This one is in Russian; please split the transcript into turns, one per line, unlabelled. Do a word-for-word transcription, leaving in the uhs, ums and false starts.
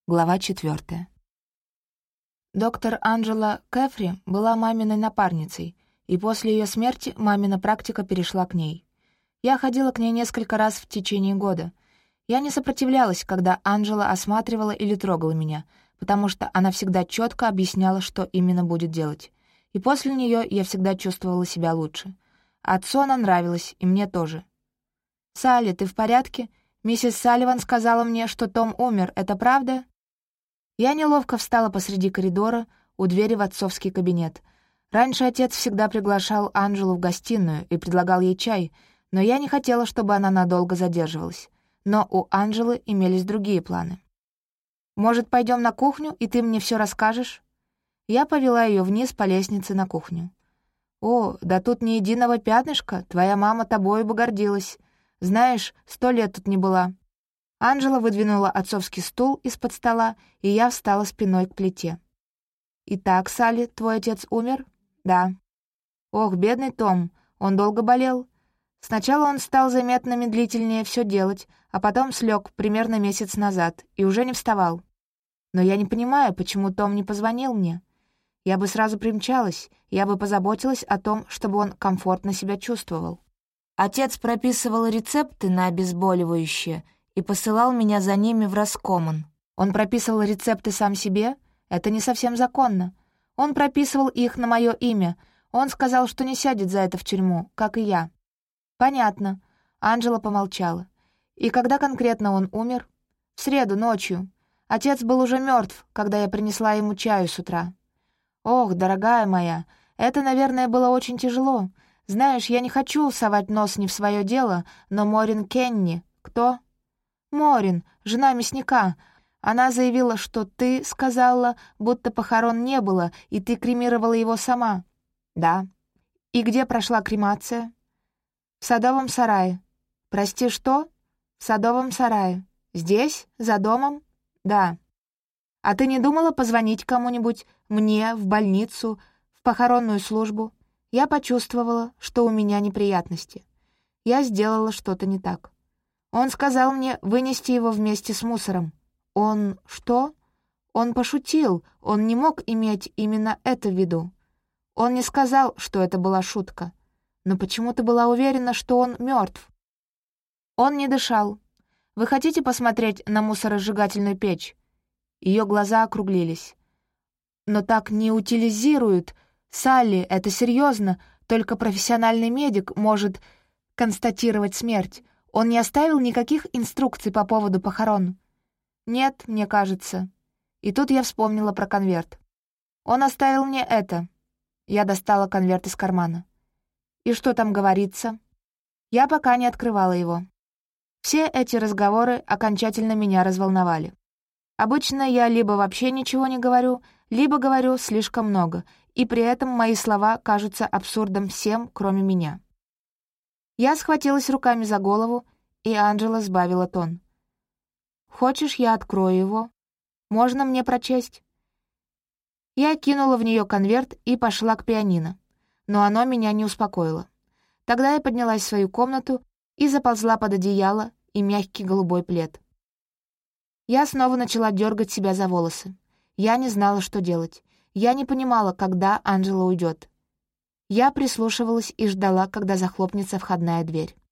Глава четвертая. Доктор Анджела Кэфри была маминой напарницей, и после ее смерти мамина практика перешла к ней. Я ходила к ней несколько раз в течение года. Я не сопротивлялась, когда Анджела осматривала или трогала меня, потому что она всегда четко объясняла, что именно будет делать. И после нее я всегда чувствовала себя лучше. Отцу она нравилась, и мне тоже. «Салли, ты в порядке? Миссис Салливан сказала мне, что Том умер. Это правда?» Я неловко встала посреди коридора у двери в отцовский кабинет. Раньше отец всегда приглашал Анджелу в гостиную и предлагал ей чай, но я не хотела, чтобы она надолго задерживалась. Но у Анджелы имелись другие планы. «Может, пойдем на кухню, и ты мне все расскажешь?» Я повела ее вниз по лестнице на кухню. «О, да тут ни единого пятнышка, твоя мама тобой бы гордилась. Знаешь, сто лет тут не была». Анджела выдвинула отцовский стул из-под стола, и я встала спиной к плите. «Итак, Салли, твой отец умер?» «Да». «Ох, бедный Том, он долго болел?» «Сначала он стал заметно медлительнее все делать, а потом слег примерно месяц назад и уже не вставал. Но я не понимаю, почему Том не позвонил мне. Я бы сразу примчалась, я бы позаботилась о том, чтобы он комфортно себя чувствовал. Отец прописывал рецепты на обезболивающее и посылал меня за ними в Роскоммон. Он прописывал рецепты сам себе? Это не совсем законно. Он прописывал их на мое имя. Он сказал, что не сядет за это в тюрьму, как и я». «Понятно». Анджела помолчала. «И когда конкретно он умер?» «В среду, ночью. Отец был уже мертв, когда я принесла ему чаю с утра». «Ох, дорогая моя, это, наверное, было очень тяжело. Знаешь, я не хочу совать нос не в свое дело, но Морин Кенни...» «Кто?» «Морин, жена мясника. Она заявила, что ты сказала, будто похорон не было, и ты кремировала его сама». «Да». «И где прошла кремация?» «В садовом сарае». «Прости, что?» «В садовом сарае». «Здесь? За домом?» «Да». «А ты не думала позвонить кому-нибудь? Мне, в больницу, в похоронную службу?» Я почувствовала, что у меня неприятности. Я сделала что-то не так. Он сказал мне вынести его вместе с мусором. Он что? Он пошутил, он не мог иметь именно это в виду. Он не сказал, что это была шутка. Но почему-то была уверена, что он мертв. Он не дышал. Вы хотите посмотреть на мусоросжигательную печь? Ее глаза округлились. Но так не утилизируют. Салли, это серьезно. Только профессиональный медик может констатировать смерть. Он не оставил никаких инструкций по поводу похорон? Нет, мне кажется. И тут я вспомнила про конверт. Он оставил мне это. Я достала конверт из кармана. И что там говорится? Я пока не открывала его. Все эти разговоры окончательно меня разволновали. Обычно я либо вообще ничего не говорю, либо говорю слишком много, и при этом мои слова кажутся абсурдом всем, кроме меня. Я схватилась руками за голову, и Анджела сбавила тон. «Хочешь, я открою его? Можно мне прочесть?» Я кинула в нее конверт и пошла к пианино, но оно меня не успокоило. Тогда я поднялась в свою комнату и заползла под одеяло и мягкий голубой плед. Я снова начала дергать себя за волосы. Я не знала, что делать. Я не понимала, когда Анджела уйдет. Я прислушивалась и ждала, когда захлопнется входная дверь.